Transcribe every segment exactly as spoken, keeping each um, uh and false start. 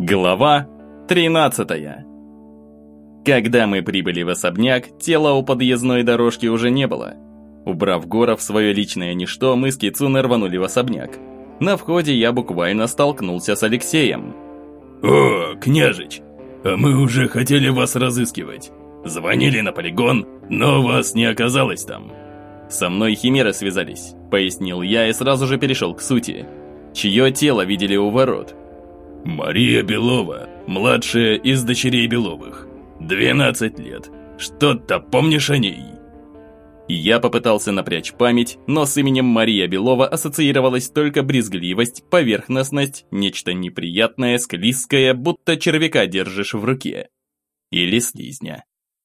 Глава тринадцатая. Когда мы прибыли в особняк, тела у подъездной дорожки уже не было. Убрав Гора в свое личное ничто, мы с Кицуне рванули в особняк. На входе я буквально столкнулся с Алексеем. «О, княжич, а мы уже хотели вас разыскивать. Звонили на полигон, но вас не оказалось там». «Со мной химеры связались», — пояснил я и сразу же перешел к сути. «Чье тело видели у ворот?» «Мария Белова, младшая из дочерей Беловых. двенадцать лет. Что-то помнишь о ней?» Я попытался напрячь память, но с именем Мария Белова ассоциировалась только брезгливость, поверхностность, нечто неприятное, склизкое, будто червяка держишь в руке. Или слизня.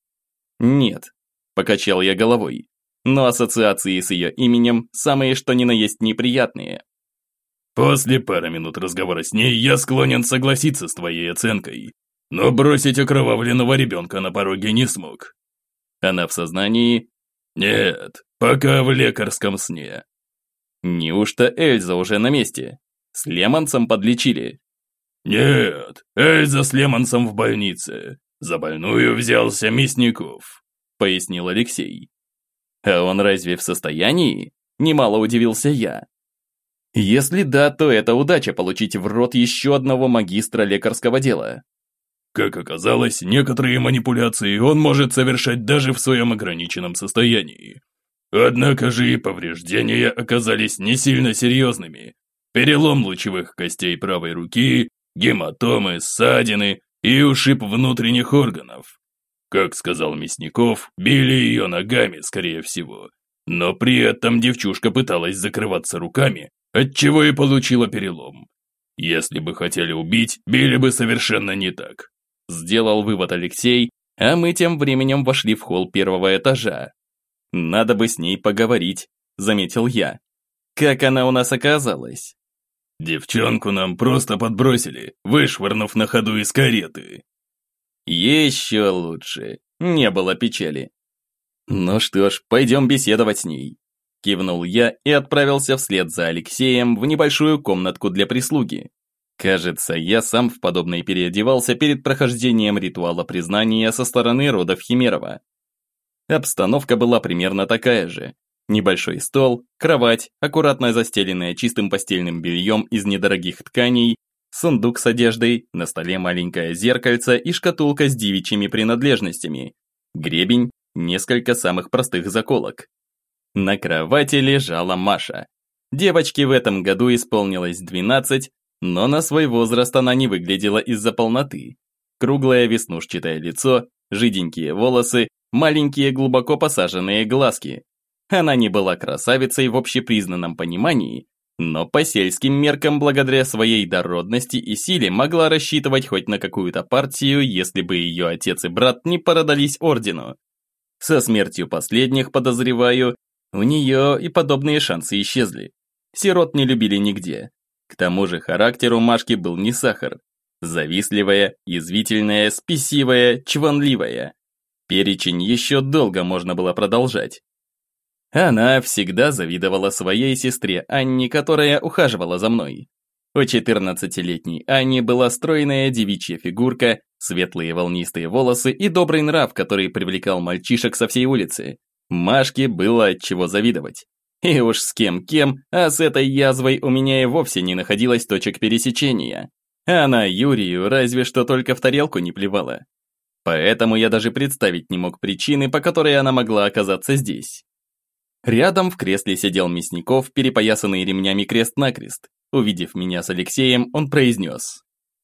«Нет», — покачал я головой, но ассоциации с ее именем самые что ни на есть неприятные. «После пары минут разговора с ней я склонен согласиться с твоей оценкой, но бросить окровавленного ребенка на пороге не смог». «Она в сознании?» «Нет, пока в лекарском сне». «Неужто Эльза уже на месте? С Лемонсом подлечили?» «Нет, Эльза с Лемонсом в больнице. За больную взялся Мясников», — пояснил Алексей. «А он разве в состоянии?» Немало удивился я. Если да, то это удача получить в рот еще одного магистра лекарского дела. Как оказалось, некоторые манипуляции он может совершать даже в своем ограниченном состоянии. Однако же и повреждения оказались не сильно серьезными. Перелом лучевых костей правой руки, гематомы, ссадины и ушиб внутренних органов. Как сказал Мясников, били ее ногами, скорее всего. Но при этом девчушка пыталась закрываться руками, отчего и получила перелом. Если бы хотели убить, били бы совершенно не так. Сделал вывод Алексей, а мы тем временем вошли в холл первого этажа. «Надо бы с ней поговорить», — заметил я. «Как она у нас оказалась?» «Девчонку нам просто подбросили, вышвырнув на ходу из кареты». «Еще лучше, не было печали». «Ну что ж, пойдем беседовать с ней», — кивнул я и отправился вслед за Алексеем в небольшую комнатку для прислуги. Кажется, я сам в подобной переодевался перед прохождением ритуала признания со стороны родов Химерова. Обстановка была примерно такая же. Небольшой стол, кровать, аккуратно застеленная чистым постельным бельем из недорогих тканей, сундук с одеждой, на столе маленькое зеркальце и шкатулка с девичьими принадлежностями, гребень, несколько самых простых заколок. На кровати лежала Маша. Девочке в этом году исполнилось двенадцать, но на свой возраст она не выглядела из-за полноты. Круглое веснушчатое лицо, жиденькие волосы, маленькие глубоко посаженные глазки. Она не была красавицей в общепризнанном понимании, но по сельским меркам благодаря своей дородности и силе могла рассчитывать хоть на какую-то партию, если бы ее отец и брат не продались ордену. Со смертью последних, подозреваю, у нее и подобные шансы исчезли. Сирот не любили нигде. К тому же характер у Машки был не сахар. Завистливая, язвительная, спесивая, чванливая. Перечень еще долго можно было продолжать. Она всегда завидовала своей сестре Анне, которая ухаживала за мной. У четырнадцатилетней Анни была стройная девичья фигурка, светлые волнистые волосы и добрый нрав, который привлекал мальчишек со всей улицы. Машке было от чего завидовать. И уж с кем-кем, а с этой язвой у меня и вовсе не находилось точек пересечения. Она Юрию разве что только в тарелку не плевала. Поэтому я даже представить не мог причины, по которой она могла оказаться здесь. Рядом в кресле сидел Мясников, перепоясанный ремнями крест-накрест. Увидев меня с Алексеем, он произнес: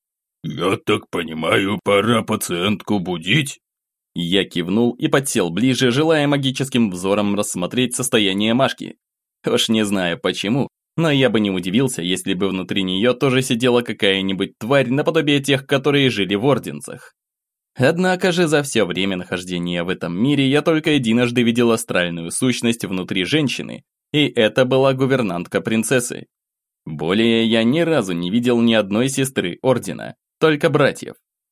«Я так понимаю, пора пациентку будить?» Я кивнул и подсел ближе, желая магическим взором рассмотреть состояние Машки. Уж не знаю почему, но я бы не удивился, если бы внутри нее тоже сидела какая-нибудь тварь наподобие тех, которые жили в Орденцах. Однако же за все время нахождения в этом мире я только единожды видел астральную сущность внутри женщины, и это была гувернантка принцессы. Более я ни разу не видел ни одной сестры Ордена, только братьев.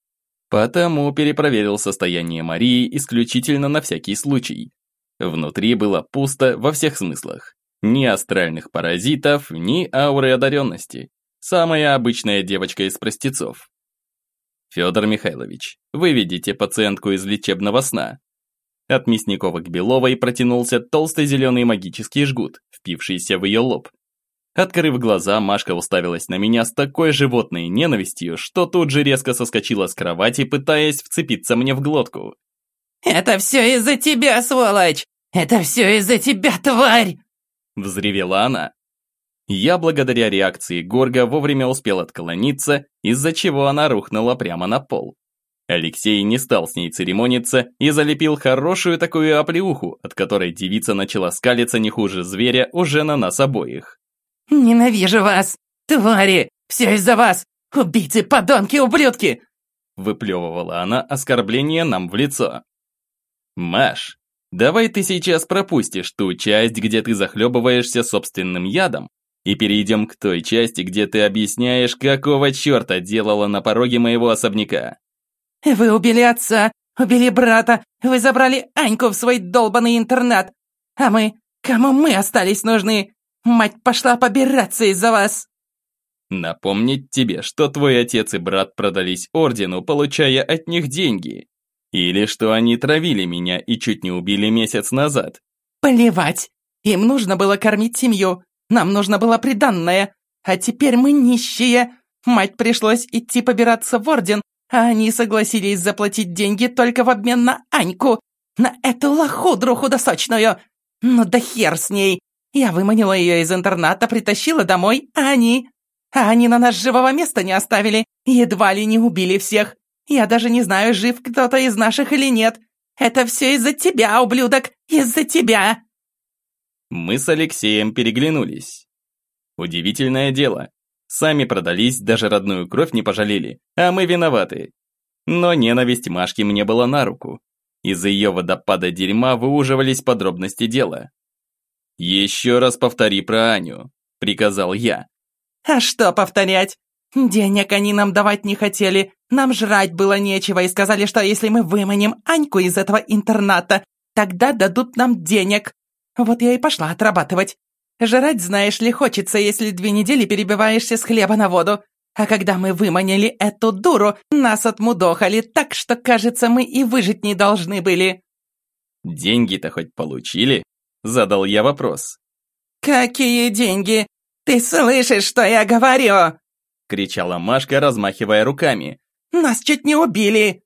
Потому перепроверил состояние Марии исключительно на всякий случай. Внутри было пусто во всех смыслах. Ни астральных паразитов, ни ауры одаренности. Самая обычная девочка из простецов. Федор Михайлович, выведите пациентку из лечебного сна. От Мясникова к Беловой протянулся толстый зеленый магический жгут, впившийся в ее лоб. Открыв глаза, Машка уставилась на меня с такой животной ненавистью, что тут же резко соскочила с кровати, пытаясь вцепиться мне в глотку. «Это все из-за тебя, сволочь! Это все из-за тебя, тварь!» Взревела она. Я, благодаря реакции Горга, вовремя успел отклониться, из-за чего она рухнула прямо на пол. Алексей не стал с ней церемониться и залепил хорошую такую оплеуху, от которой девица начала скалиться не хуже зверя уже на нас обоих. «Ненавижу вас, твари! Все из-за вас! Убийцы, подонки, ублюдки!» Выплевывала она оскорбление нам в лицо. «Маш, давай ты сейчас пропустишь ту часть, где ты захлебываешься собственным ядом, и перейдем к той части, где ты объясняешь, какого черта делала на пороге моего особняка». «Вы убили отца, убили брата, вы забрали Аньку в свой долбанный интернат. А мы, кому мы остались нужны? Мать пошла побираться из-за вас!» Напомнить тебе, что твой отец и брат продались ордену, получая от них деньги. Или что они травили меня и чуть не убили месяц назад. Плевать! Им нужно было кормить семью, нам нужно было приданное. А теперь мы нищие. Мать пришлось идти побираться в орден, а они согласились заплатить деньги только в обмен на Аньку. На эту лохудру худосочную. Ну да хер с ней. Я выманила ее из интерната, притащила домой, а они... А они на нас живого места не оставили, едва ли не убили всех. Я даже не знаю, жив кто-то из наших или нет. Это все из-за тебя, ублюдок, из-за тебя!» Мы с Алексеем переглянулись. Удивительное дело. Сами продались, даже родную кровь не пожалели, а мы виноваты. Но ненависть Машки мне была на руку. Из-за ее водопада дерьма выуживались подробности дела. «Еще раз повтори про Аню», – приказал я. «А что повторять? Денег они нам давать не хотели, нам жрать было нечего и сказали, что если мы выманим Аньку из этого интерната, тогда дадут нам денег. Вот я и пошла отрабатывать. Жрать, знаешь ли, хочется, если две недели перебиваешься с хлеба на воду. А когда мы выманили эту дуру, нас отмудохали так, что, кажется, мы и выжить не должны были». «Деньги-то хоть получили?» – задал я вопрос. «Какие деньги? Ты слышишь, что я говорю?» – кричала Машка, размахивая руками. «Нас чуть не убили!»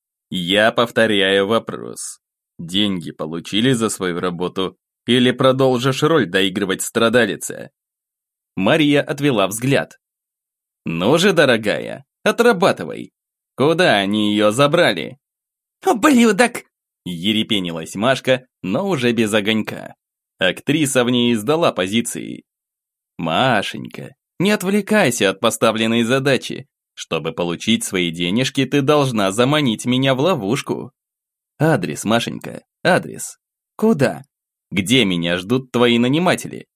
Я повторяю вопрос. Деньги получили за свою работу или продолжишь роль доигрывать страдалица? Мария отвела взгляд. «Ну же, дорогая, отрабатывай. Куда они ее забрали?» «Ублюдок!» – ерепенилась Машка, но уже без огонька. Актриса в ней сдала позиции. «Машенька, не отвлекайся от поставленной задачи. Чтобы получить свои денежки, ты должна заманить меня в ловушку. Адрес, Машенька, адрес. Куда? Где меня ждут твои наниматели?»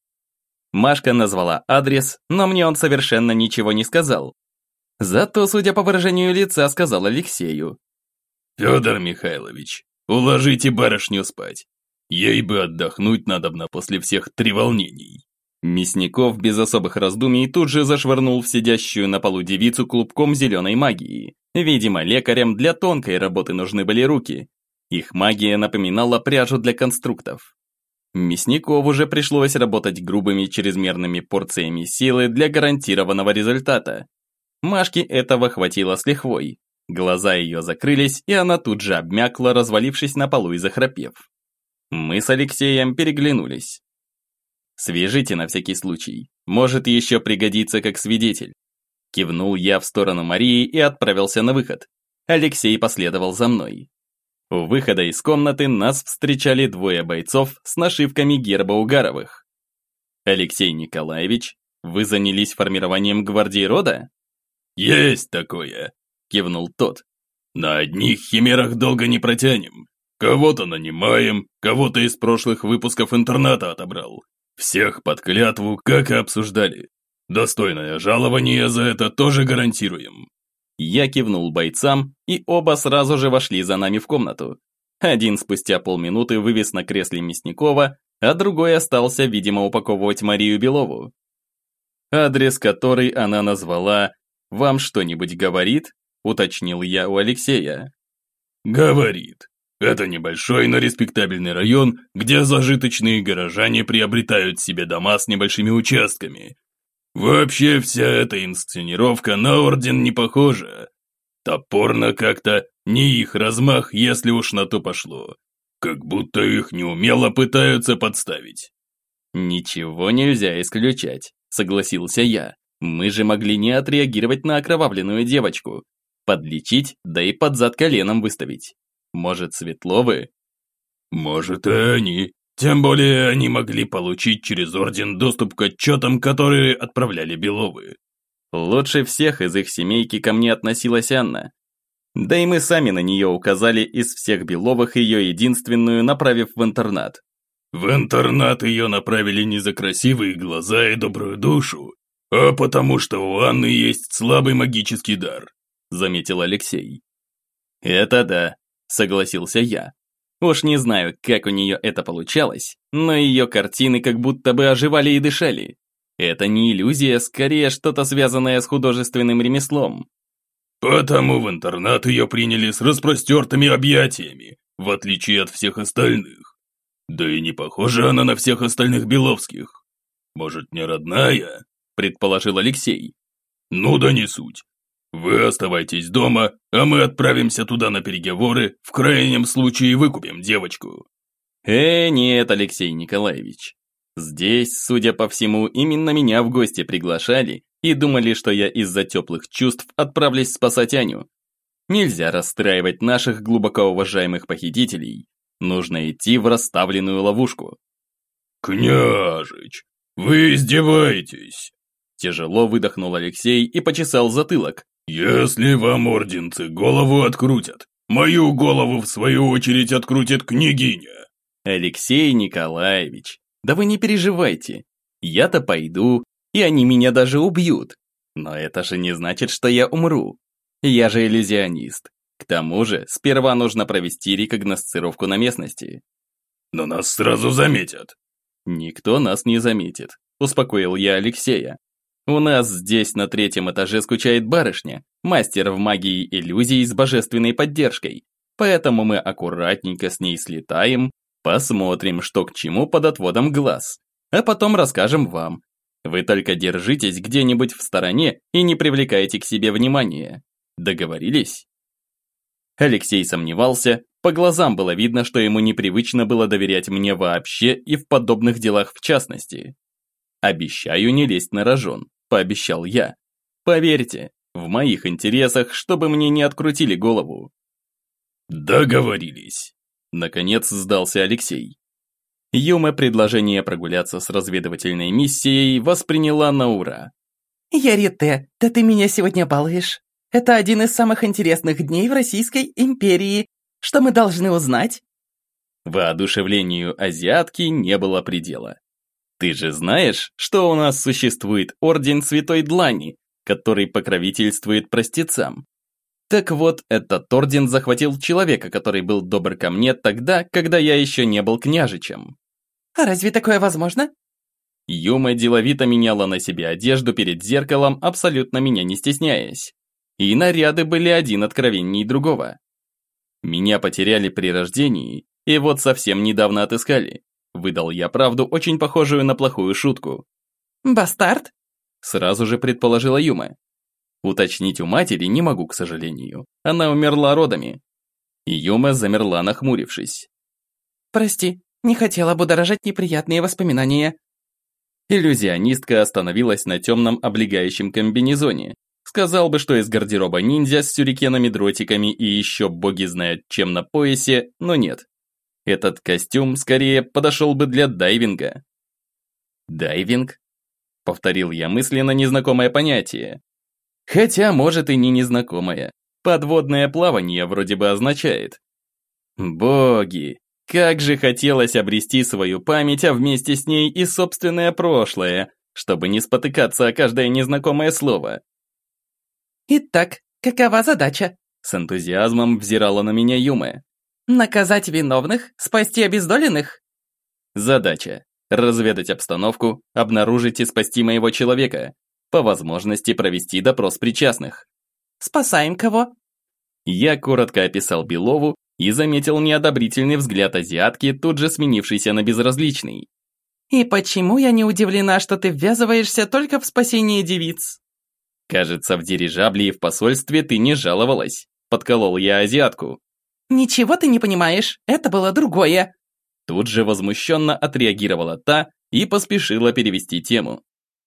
Машка назвала адрес, но мне он совершенно ничего не сказал. Зато, судя по выражению лица, сказал Алексею. «Федор Михайлович, уложите барышню спать. Ей бы отдохнуть надобно после всех треволнений». Мясников без особых раздумий тут же зашвырнул в сидящую на полу девицу клубком зеленой магии. Видимо, лекарям для тонкой работы нужны были руки. Их магия напоминала пряжу для конструктов. Мясникову уже пришлось работать грубыми чрезмерными порциями силы для гарантированного результата. Машке этого хватило с лихвой. Глаза ее закрылись, и она тут же обмякла, развалившись на полу и захрапев. Мы с Алексеем переглянулись. «Свяжите на всякий случай, может еще пригодится как свидетель». Кивнул я в сторону Марии и отправился на выход. Алексей последовал за мной. У выхода из комнаты нас встречали двое бойцов с нашивками герба Угаровых. «Алексей Николаевич, вы занялись формированием гвардии рода?» «Есть такое», – кивнул тот. «На одних химерах долго не протянем. Кого-то нанимаем, кого-то из прошлых выпусков интерната отобрал. Всех под клятву, как и обсуждали. Достойное жалование за это тоже гарантируем». Я кивнул бойцам, и оба сразу же вошли за нами в комнату. Один спустя полминуты вывез на кресле Мясникова, а другой остался, видимо, упаковывать Марию Белову. Адрес, который она назвала, вам что-нибудь говорит? уточнил я у Алексея. Говорит. Это небольшой, но респектабельный район, где зажиточные горожане приобретают себе дома с небольшими участками. Вообще вся эта инсценировка на орден не похожа. Топорно как-то, не их размах, если уж на то пошло. Как будто их неумело пытаются подставить. Ничего нельзя исключать, согласился я. Мы же могли не отреагировать на окровавленную девочку. Подлечить, да и под зад коленом выставить. Может, Светловы? Может, и они. Тем более они могли получить через орден доступ к отчетам, которые отправляли Беловы. Лучше всех из их семейки ко мне относилась Анна. Да и мы сами на нее указали из всех Беловых ее единственную, направив в интернат. В интернат ее направили не за красивые глаза и добрую душу, а потому что у Анны есть слабый магический дар, заметил Алексей. Это да, согласился я. Уж не знаю, как у нее это получалось, но ее картины как будто бы оживали и дышали. Это не иллюзия, скорее что-то связанное с художественным ремеслом. Потому в интернат ее приняли с распростертыми объятиями, в отличие от всех остальных. Да и не похожа она на всех остальных Беловских. Может, не родная, предположил Алексей. Ну да не суть. Вы оставайтесь дома, а мы отправимся туда на переговоры, в крайнем случае выкупим девочку. Э, нет, Алексей Николаевич. Здесь, судя по всему, именно меня в гости приглашали и думали, что я из-за теплых чувств отправлюсь спасать Аню. Нельзя расстраивать наших глубоко уважаемых похитителей. Нужно идти в расставленную ловушку. Княжич, вы издеваетесь? Тяжело выдохнул Алексей и почесал затылок. Если вам орденцы голову открутят, мою голову в свою очередь открутит княгиня. Алексей Николаевич, да вы не переживайте. Я-то пойду, и они меня даже убьют. Но это же не значит, что я умру. Я же иллюзионист. К тому же, сперва нужно провести рекогносцировку на местности. Но нас сразу заметят. Никто нас не заметит, успокоил я Алексея. У нас здесь на третьем этаже скучает барышня, мастер в магии иллюзий с божественной поддержкой. Поэтому мы аккуратненько с ней слетаем, посмотрим, что к чему под отводом глаз. А потом расскажем вам. Вы только держитесь где-нибудь в стороне и не привлекайте к себе внимания. Договорились? Алексей сомневался, по глазам было видно, что ему непривычно было доверять мне вообще и в подобных делах в частности. «Обещаю не лезть на рожон», – пообещал я. «Поверьте, в моих интересах, чтобы мне не открутили голову». «Договорились», – наконец сдался Алексей. Юма предложение прогуляться с разведывательной миссией восприняла на ура. «Ярите, да ты меня сегодня балуешь. Это один из самых интересных дней в Российской империи. Что мы должны узнать?» Воодушевлению азиатки не было предела. «Ты же знаешь, что у нас существует Орден Святой Длани, который покровительствует простецам? Так вот, этот орден захватил человека, который был добр ко мне тогда, когда я еще не был княжичем». «А разве такое возможно?» Юма деловито меняла на себе одежду перед зеркалом, абсолютно меня не стесняясь. И наряды были один откровенней другого. Меня потеряли при рождении, и вот совсем недавно отыскали. Выдал я правду, очень похожую на плохую шутку. «Бастард?» Сразу же предположила Юма. Уточнить у матери не могу, к сожалению. Она умерла родами. И Юма замерла, нахмурившись. «Прости, не хотела будоражить неприятные воспоминания». Иллюзионистка остановилась на темном облегающем комбинезоне. Сказал бы, что из гардероба ниндзя с сюрикенами-дротиками и еще боги знают чем на поясе, но нет. Этот костюм скорее подошел бы для дайвинга. «Дайвинг?» – повторил я мысленно незнакомое понятие. Хотя, может, и не незнакомое. Подводное плавание вроде бы означает. Боги, как же хотелось обрести свою память, а вместе с ней и собственное прошлое, чтобы не спотыкаться о каждое незнакомое слово. «Итак, какова задача?» С энтузиазмом взирала на меня Юма. «Наказать виновных? Спасти обездоленных?» Задача – разведать обстановку, обнаружить и спасти моего человека, по возможности провести допрос причастных. Спасаем кого?» Я коротко описал Белову и заметил неодобрительный взгляд азиатки, тут же сменившийся на безразличный. «И почему я не удивлена, что ты ввязываешься только в спасение девиц?» «Кажется, в дирижабле и в посольстве ты не жаловалась», – подколол я азиатку. «Ничего ты не понимаешь, это было другое». Тут же возмущенно отреагировала та и поспешила перевести тему.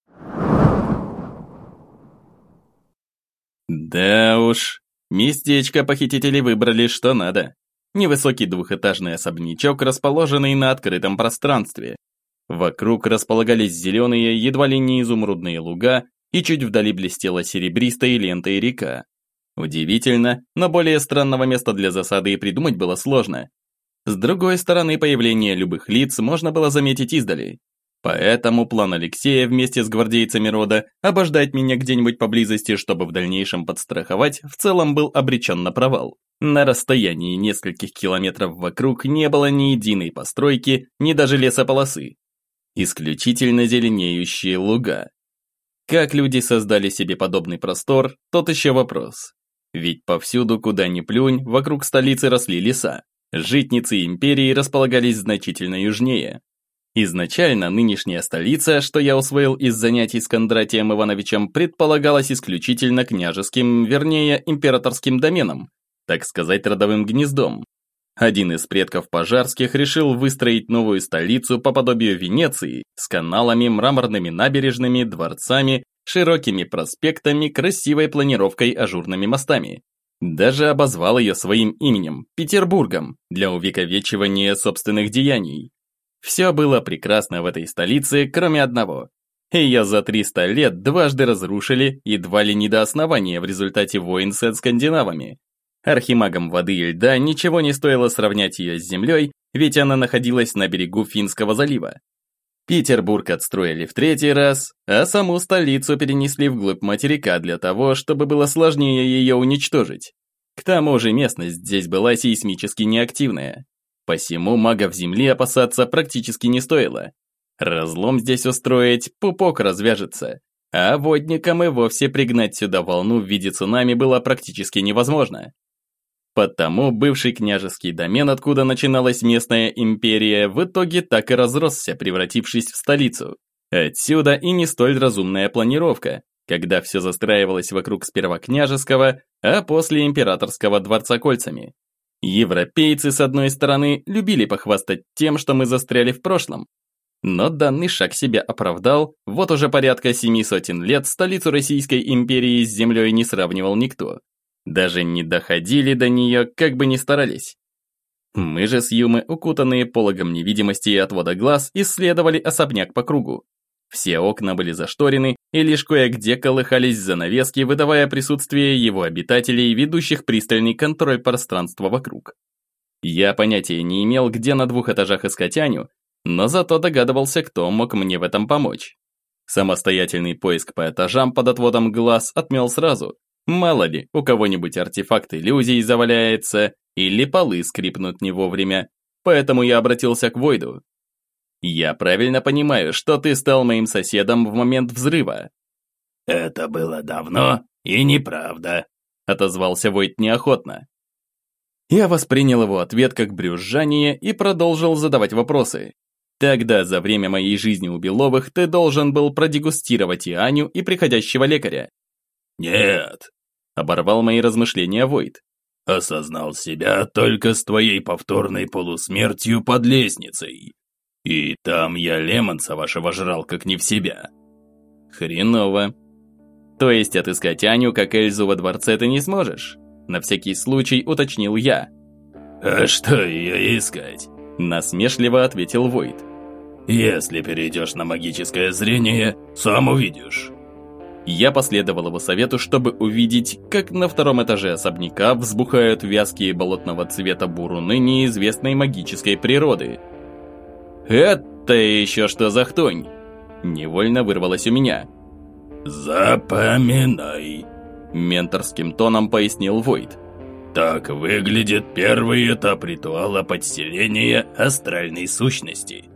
Да уж, местечко похитители выбрали что надо. Невысокий двухэтажный особнячок, расположенный на открытом пространстве. Вокруг располагались зеленые, едва ли не изумрудные луга, и чуть вдали блестела серебристой лентой река. Удивительно, но более странного места для засады и придумать было сложно. С другой стороны, появление любых лиц можно было заметить издали. Поэтому план Алексея вместе с гвардейцами рода обождать меня где-нибудь поблизости, чтобы в дальнейшем подстраховать, в целом был обречен на провал. На расстоянии нескольких километров вокруг не было ни единой постройки, ни даже лесополосы. Исключительно зеленеющие луга. Как люди создали себе подобный простор, тот еще вопрос. Ведь повсюду, куда ни плюнь, вокруг столицы росли леса. Житницы империи располагались значительно южнее. Изначально нынешняя столица, что я усвоил из занятий с Кондратием Ивановичем, предполагалась исключительно княжеским, вернее, императорским доменом, так сказать, родовым гнездом. Один из предков Пожарских решил выстроить новую столицу по подобию Венеции с каналами, мраморными набережными, дворцами, широкими проспектами, красивой планировкой, ажурными мостами. Даже обозвал ее своим именем – Петербургом, для увековечивания собственных деяний. Все было прекрасно в этой столице, кроме одного. Ее за триста лет дважды разрушили, едва ли не до основания в результате войн с скандинавами. Архимагам воды и льда ничего не стоило сравнять ее с землей, ведь она находилась на берегу Финского залива. Петербург отстроили в третий раз, а саму столицу перенесли вглубь материка для того, чтобы было сложнее ее уничтожить. К тому же местность здесь была сейсмически неактивная. Посему магов земли опасаться практически не стоило. Разлом здесь устроить, пупок развяжется, а водникам и вовсе пригнать сюда волну в виде цунами было практически невозможно. Потому бывший княжеский домен, откуда начиналась местная империя, в итоге так и разросся, превратившись в столицу. Отсюда и не столь разумная планировка, когда все застраивалось вокруг сперва княжеского, а после императорского дворца кольцами. Европейцы, с одной стороны, любили похвастать тем, что мы застряли в прошлом. Но данный шаг себя оправдал, вот уже порядка семи сотен лет столицу Российской империи с землей не сравнивал никто. Даже не доходили до нее, как бы ни старались. Мы же с Юмы, укутанные пологом невидимости и отвода глаз, исследовали особняк по кругу. Все окна были зашторены, и лишь кое-где колыхались занавески, выдавая присутствие его обитателей, ведущих пристальный контроль пространства вокруг. Я понятия не имел, где на двух этажах искать Аню, но зато догадывался, кто мог мне в этом помочь. Самостоятельный поиск по этажам под отводом глаз отмел сразу. Мало ли, у кого-нибудь артефакт иллюзий заваляется, или полы скрипнут не вовремя, поэтому я обратился к Войду. «Я правильно понимаю, что ты стал моим соседом в момент взрыва?» «Это было давно и неправда», — отозвался Войд неохотно. Я воспринял его ответ как брюзжание и продолжил задавать вопросы. «Тогда, за время моей жизни у Беловых, ты должен был продегустировать и Аню, и приходящего лекаря». «Нет», — оборвал мои размышления Войд. «Осознал себя только с твоей повторной полусмертью под лестницей. И там я Лемонса вашего жрал как не в себя». «Хреново. То есть отыскать Аню, как Эльзу во дворце, ты не сможешь?» На всякий случай уточнил я. «А что ее искать?» Насмешливо ответил Войд. «Если перейдешь на магическое зрение, сам увидишь». Я последовал его совету, чтобы увидеть, как на втором этаже особняка взбухают вязкие болотного цвета буруны неизвестной магической природы. «Это еще что за хтонь?» Невольно вырвалось у меня. «Запоминай», – менторским тоном пояснил Войд. «Так выглядит первый этап ритуала подселения астральной сущности.